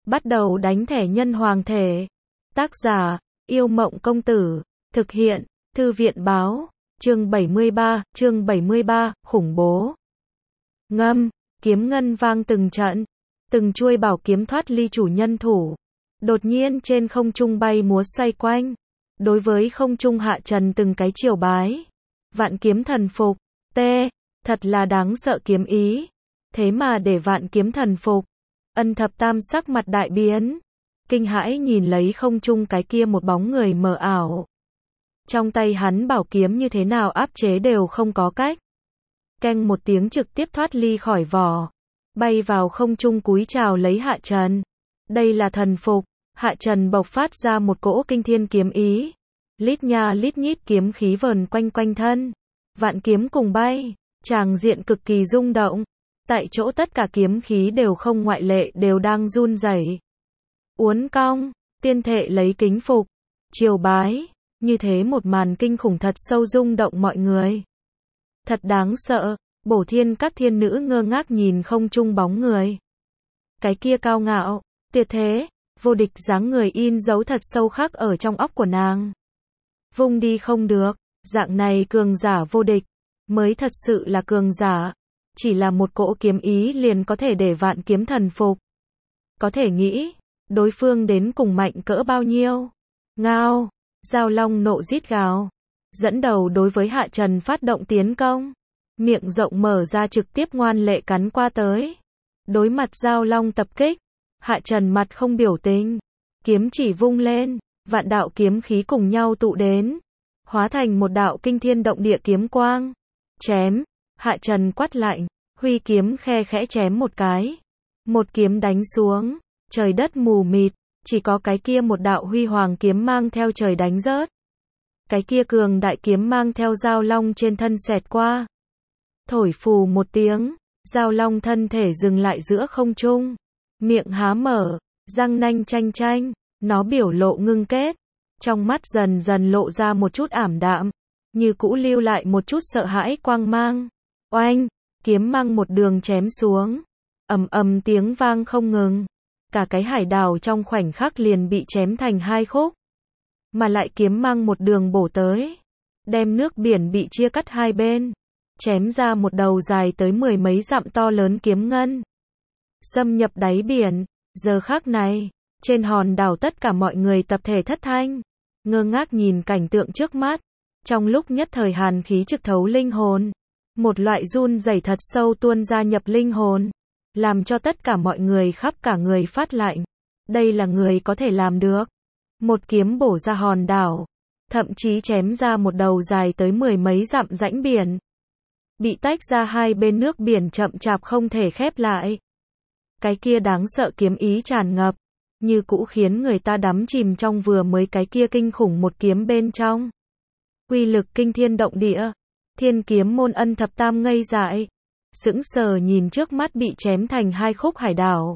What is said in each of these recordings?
Bắt đầu đánh thẻ nhân hoàng thể. Tác giả, Yêu Mộng Công Tử. Thực hiện, Thư viện Báo. Chương 73, khủng bố. Ngâm, kiếm ngân vang từng trận. Từng chuôi bảo kiếm thoát ly chủ nhân thủ. Đột nhiên trên không trung bay múa xoay quanh. Đối với không trung hạ trần từng cái triều bái. Vạn kiếm thần phục. Thật là đáng sợ kiếm ý. Thế mà để vạn kiếm thần phục. Ân Thập Tam sắc mặt đại biến. Kinh hãi nhìn lấy không trung cái kia một bóng người mờ ảo. Trong tay hắn bảo kiếm như thế nào áp chế đều không có cách. Keng một tiếng trực tiếp thoát ly khỏi vỏ. Bay vào không trung cúi chào lấy Hạ Trần. Đây là thần phục. Hạ Trần bộc phát ra một cỗ kinh thiên kiếm ý. Lít nha lít nhít kiếm khí vờn quanh quanh thân. Vạn kiếm cùng bay. Tràng diện cực kỳ rung động. Tại chỗ tất cả kiếm khí đều không ngoại lệ đều đang run rẩy. Uốn cong, tiên thệ lấy kính phục, triều bái, như thế một màn kinh khủng thật sâu rung động mọi người. Thật đáng sợ, Bổ Thiên các thiên nữ ngơ ngác nhìn không trung bóng người. Cái kia cao ngạo, tuyệt thế, vô địch dáng người in dấu thật sâu khắc ở trong óc của nàng. Vung đi không được, dạng này cường giả vô địch, mới thật sự là cường giả. Chỉ là một cỗ kiếm ý liền có thể để vạn kiếm thần phục. Có thể nghĩ, đối phương đến cùng mạnh cỡ bao nhiêu. Ngao, Giao Long nộ rít gào. Dẫn đầu đối với Hạ Trần phát động tiến công. Miệng rộng mở ra trực tiếp ngoan lệ cắn qua tới. Đối mặt Giao Long tập kích. Hạ Trần mặt không biểu tình. Kiếm chỉ vung lên, vạn đạo kiếm khí cùng nhau tụ đến. Hóa thành một đạo kinh thiên động địa kiếm quang. Chém. Hạ Trần quát lạnh, huy kiếm khe khẽ chém một cái. Một kiếm đánh xuống, trời đất mù mịt, chỉ có cái kia một đạo huy hoàng kiếm mang theo trời đánh rớt. Cái kia cường đại kiếm mang theo Giao Long trên thân xẹt qua. Thổi phù một tiếng, Giao Long thân thể dừng lại giữa không trung. Miệng há mở, răng nanh chanh chanh, nó biểu lộ ngưng kết. Trong mắt dần dần lộ ra một chút ảm đạm, như cũ lưu lại một chút sợ hãi quang mang. Oanh, kiếm mang một đường chém xuống. Ầm ầm tiếng vang không ngừng. Cả cái hải đảo trong khoảnh khắc liền bị chém thành hai khúc. Mà lại kiếm mang một đường bổ tới. Đem nước biển bị chia cắt hai bên. Chém ra một đầu dài tới 10 mấy dặm to lớn kiếm ngân. Xâm nhập đáy biển. Giờ khắc này, trên hòn đảo tất cả mọi người tập thể thất thanh. Ngơ ngác nhìn cảnh tượng trước mắt. Trong lúc nhất thời hàn khí trực thấu linh hồn. Một loại run rẩy thật sâu tuôn ra nhập linh hồn, làm cho tất cả mọi người khắp cả người phát lạnh. Đây là người có thể làm được. Một kiếm bổ ra hòn đảo, thậm chí chém ra một đầu dài tới 10 mấy dặm rãnh biển. Bị tách ra hai bên nước biển chậm chạp không thể khép lại. Cái kia đáng sợ kiếm ý tràn ngập, như cũ khiến người ta đắm chìm trong vừa mới cái kia kinh khủng một kiếm bên trong. Uy lực kinh thiên động địa. Thiên kiếm môn Ân Thập Tam ngây dại, sững sờ nhìn trước mắt bị chém thành hai khúc hải đảo.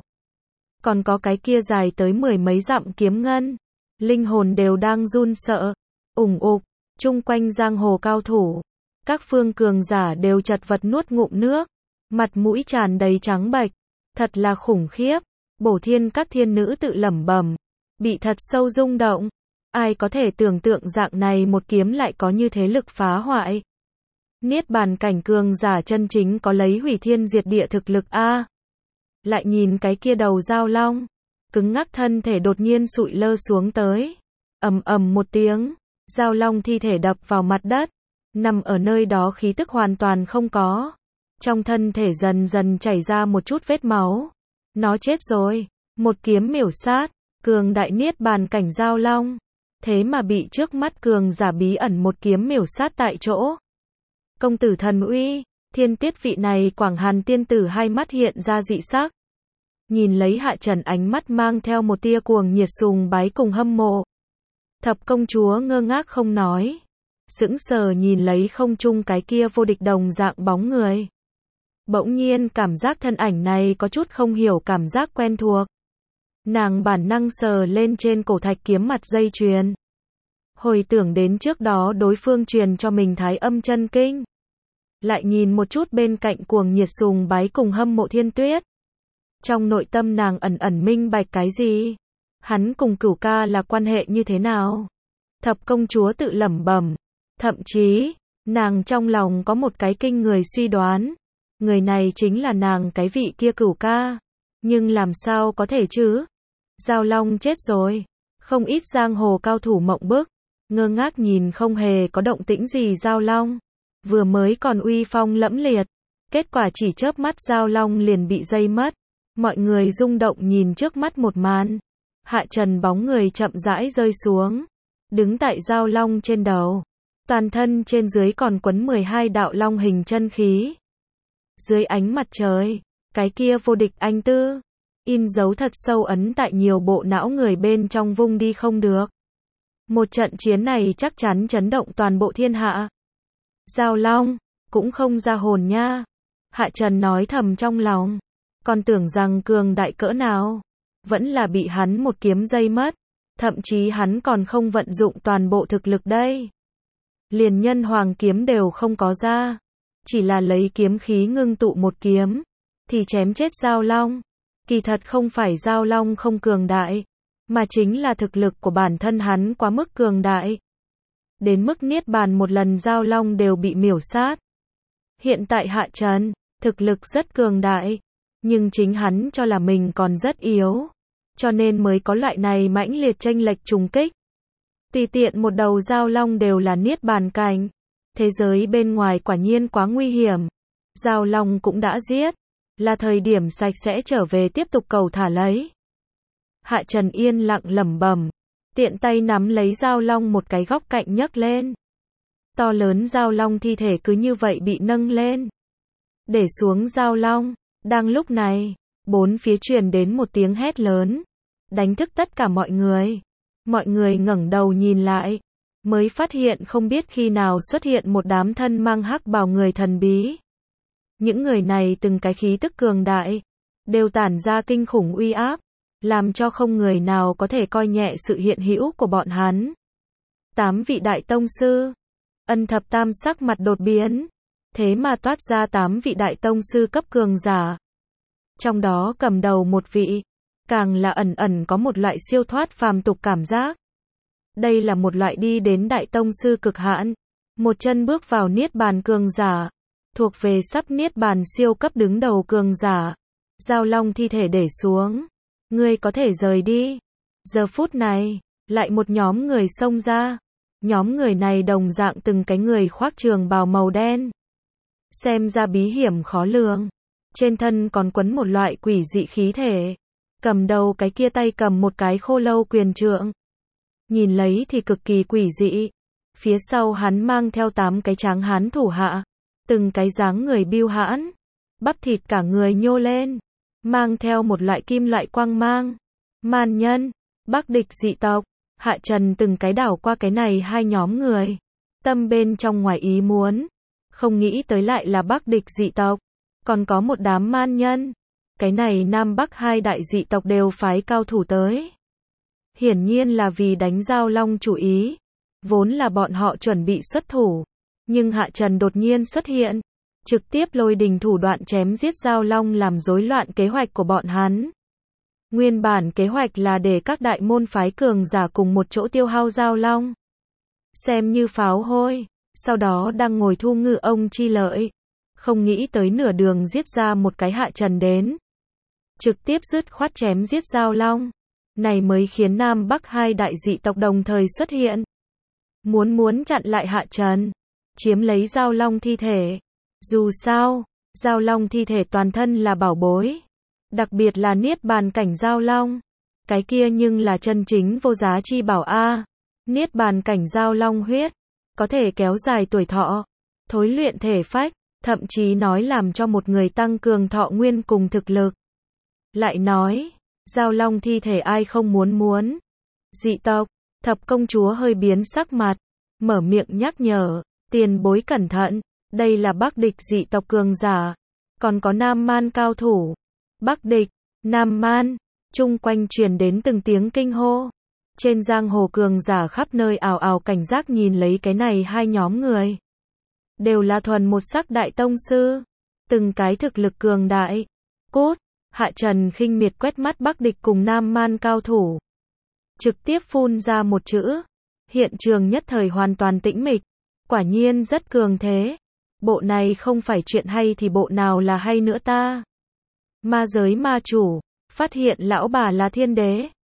Còn có cái kia dài tới 10 mấy dặm kiếm ngân, linh hồn đều đang run sợ, ủng ục, chung quanh giang hồ cao thủ, các phương cường giả đều chật vật nuốt ngụm nước, mặt mũi tràn đầy trắng bệch, thật là khủng khiếp. Bổ Thiên các thiên nữ tự lẩm bẩm, bị thật sâu rung động, ai có thể tưởng tượng dạng này một kiếm lại có như thế lực phá hoại. Niết bàn cảnh cường giả chân chính có lấy hủy thiên diệt địa thực lực a. Lại nhìn cái kia đầu Giao Long, cứng ngắc thân thể đột nhiên sụi lơ xuống tới. Ầm ầm một tiếng, Giao Long thi thể đập vào mặt đất, nằm ở nơi đó khí tức hoàn toàn không có. Trong thân thể dần dần chảy ra một chút vết máu. Nó chết rồi, một kiếm miểu sát, cường đại niết bàn cảnh Giao Long. Thế mà bị trước mắt cường giả bí ẩn một kiếm miểu sát tại chỗ. Công tử thần uy, thiên tiết vị này Quảng Hàn tiên tử hai mắt hiện ra dị sắc. Nhìn lấy Hạ Trần ánh mắt mang theo một tia cuồng nhiệt sùng bái cùng hâm mộ. Thập công chúa ngơ ngác không nói. Sững sờ nhìn lấy không trung cái kia vô địch đồng dạng bóng người. Bỗng nhiên cảm giác thân ảnh này có chút không hiểu cảm giác quen thuộc. Nàng bản năng sờ lên trên cổ thạch kiếm mặt dây chuyền. Hồi tưởng đến trước đó đối phương truyền cho mình Thái Âm chân kinh. Lại nhìn một chút bên cạnh cuồng nhiệt sùng bái cùng hâm mộ Thiên Tuyết. Trong nội tâm nàng ẩn ẩn minh bạch cái gì? Hắn cùng Cửu ca là quan hệ như thế nào? Thập công chúa tự lẩm bẩm. Thậm chí, nàng trong lòng có một cái kinh người suy đoán. Người này chính là nàng cái vị kia Cửu ca. Nhưng làm sao có thể chứ? Giao Long chết rồi. Không ít giang hồ cao thủ mộng bức, ngơ ngác nhìn không hề có động tĩnh gì Giao Long. Vừa mới còn uy phong lẫm liệt, kết quả chỉ chớp mắt Giao Long liền bị dây mất. Mọi người rung động nhìn trước mắt một màn. Hạ Trần bóng người chậm rãi rơi xuống, đứng tại Giao Long trên đầu. Toàn thân trên dưới còn quấn 12 đạo long hình chân khí. Dưới ánh mặt trời, cái kia vô địch anh tư, in dấu thật sâu ấn tại nhiều bộ não người bên trong vung đi không được. Một trận chiến này chắc chắn chấn động toàn bộ thiên hạ. Giao Long, cũng không ra hồn nha. Hạ Trần nói thầm trong lòng. Còn tưởng rằng cường đại cỡ nào. Vẫn là bị hắn một kiếm dây mất. Thậm chí hắn còn không vận dụng toàn bộ thực lực đây. Liền nhân hoàng kiếm đều không có ra. Chỉ là lấy kiếm khí ngưng tụ một kiếm. Thì chém chết Giao Long. Kỳ thật không phải Giao Long không cường đại. Mà chính là thực lực của bản thân hắn quá mức cường đại. Đến mức niết bàn một lần Giao Long đều bị miểu sát. Hiện tại Hạ Trần, thực lực rất cường đại. Nhưng chính hắn cho là mình còn rất yếu. Cho nên mới có loại này mãnh liệt chênh lệch trùng kích. Tùy tiện một đầu Giao Long đều là niết bàn cảnh. Thế giới bên ngoài quả nhiên quá nguy hiểm. Giao Long cũng đã giết. Là thời điểm sạch sẽ trở về tiếp tục cầu thả lấy. Hạ Trần yên lặng lẩm bẩm. Tiện tay nắm lấy Giao Long một cái góc cạnh nhấc lên. To lớn Giao Long thi thể cứ như vậy bị nâng lên. Để xuống Giao Long. Đang lúc này, bốn phía truyền đến một tiếng hét lớn. Đánh thức tất cả mọi người. Mọi người ngẩng đầu nhìn lại. Mới phát hiện không biết khi nào xuất hiện một đám thân mang hắc bào người thần bí. Những người này từng cái khí tức cường đại. Đều tản ra kinh khủng uy áp. Làm cho không người nào có thể coi nhẹ sự hiện hữu của bọn hắn. 8 vị đại tông sư. Ân Thập Tam sắc mặt đột biến. Thế mà toát ra 8 vị đại tông sư cấp cường giả. Trong đó cầm đầu một vị. Càng là ẩn ẩn có một loại siêu thoát phàm tục cảm giác. Đây là một loại đi đến đại tông sư cực hạn. Một chân bước vào niết bàn cường giả. Thuộc về sắp niết bàn siêu cấp đứng đầu cường giả. Giao Long thi thể để xuống. Ngươi có thể rời đi. Giờ phút này, lại một nhóm người xông ra. Nhóm người này đồng dạng từng cái người khoác trường bào màu đen. Xem ra bí hiểm khó lường. Trên thân còn quấn một loại quỷ dị khí thể. Cầm đầu cái kia tay cầm một cái khô lâu quyền trượng. Nhìn lấy thì cực kỳ quỷ dị. Phía sau hắn mang theo 8 cái tráng hán thủ hạ. Từng cái dáng người biêu hãn. Bắp thịt cả người nhô lên. Mang theo một loại kim loại quang mang. Man nhân, Bắc địch dị tộc. Hạ Trần từng cái đảo qua cái này hai nhóm người. Tâm bên trong ngoài ý muốn. Không nghĩ tới lại là Bắc địch dị tộc. Còn có một đám man nhân. Cái này Nam Bắc hai đại dị tộc đều phái cao thủ tới. Hiển nhiên là vì đánh Giao Long chủ ý. Vốn là bọn họ chuẩn bị xuất thủ. Nhưng Hạ Trần đột nhiên xuất hiện. Trực tiếp lôi đình thủ đoạn chém giết Giao Long làm rối loạn kế hoạch của bọn hắn. Nguyên bản kế hoạch là để các đại môn phái cường giả cùng một chỗ tiêu hao Giao Long. Xem như pháo hôi. Sau đó đang ngồi thu ngư ông chi lợi. Không nghĩ tới nửa đường giết ra một cái Hạ Trần đến. Trực tiếp dứt khoát chém giết Giao Long. Này mới khiến Nam Bắc hai đại dị tộc đồng thời xuất hiện. Muốn chặn lại Hạ Trần. Chiếm lấy Giao Long thi thể. Dù sao, Giao Long thi thể toàn thân là bảo bối. Đặc biệt là niết bàn cảnh Giao Long. Cái kia nhưng là chân chính vô giá chi bảo a. Niết bàn cảnh Giao Long huyết. Có thể kéo dài tuổi thọ. Thối luyện thể phách. Thậm chí nói làm cho một người tăng cường thọ nguyên cùng thực lực. Lại nói, Giao Long thi thể ai không muốn. Dị tộc, Thập công chúa hơi biến sắc mặt. Mở miệng nhắc nhở, tiền bối cẩn thận. Đây là Bắc địch dị tộc cường giả. Còn có Nam Man cao thủ. Bắc địch, Nam Man. Chung quanh truyền đến từng tiếng kinh hô. Trên giang hồ cường giả khắp nơi ào ào cảnh giác nhìn lấy cái này hai nhóm người. Đều là thuần một sắc đại tông sư. Từng cái thực lực cường đại. Cút, Hạ Trần khinh miệt quét mắt Bắc địch cùng Nam Man cao thủ. Trực tiếp phun ra một chữ. Hiện trường nhất thời hoàn toàn tĩnh mịch. Quả nhiên rất cường thế. Bộ này không phải chuyện hay thì bộ nào là hay nữa ta? Ma giới ma chủ, phát hiện lão bà là thiên đế.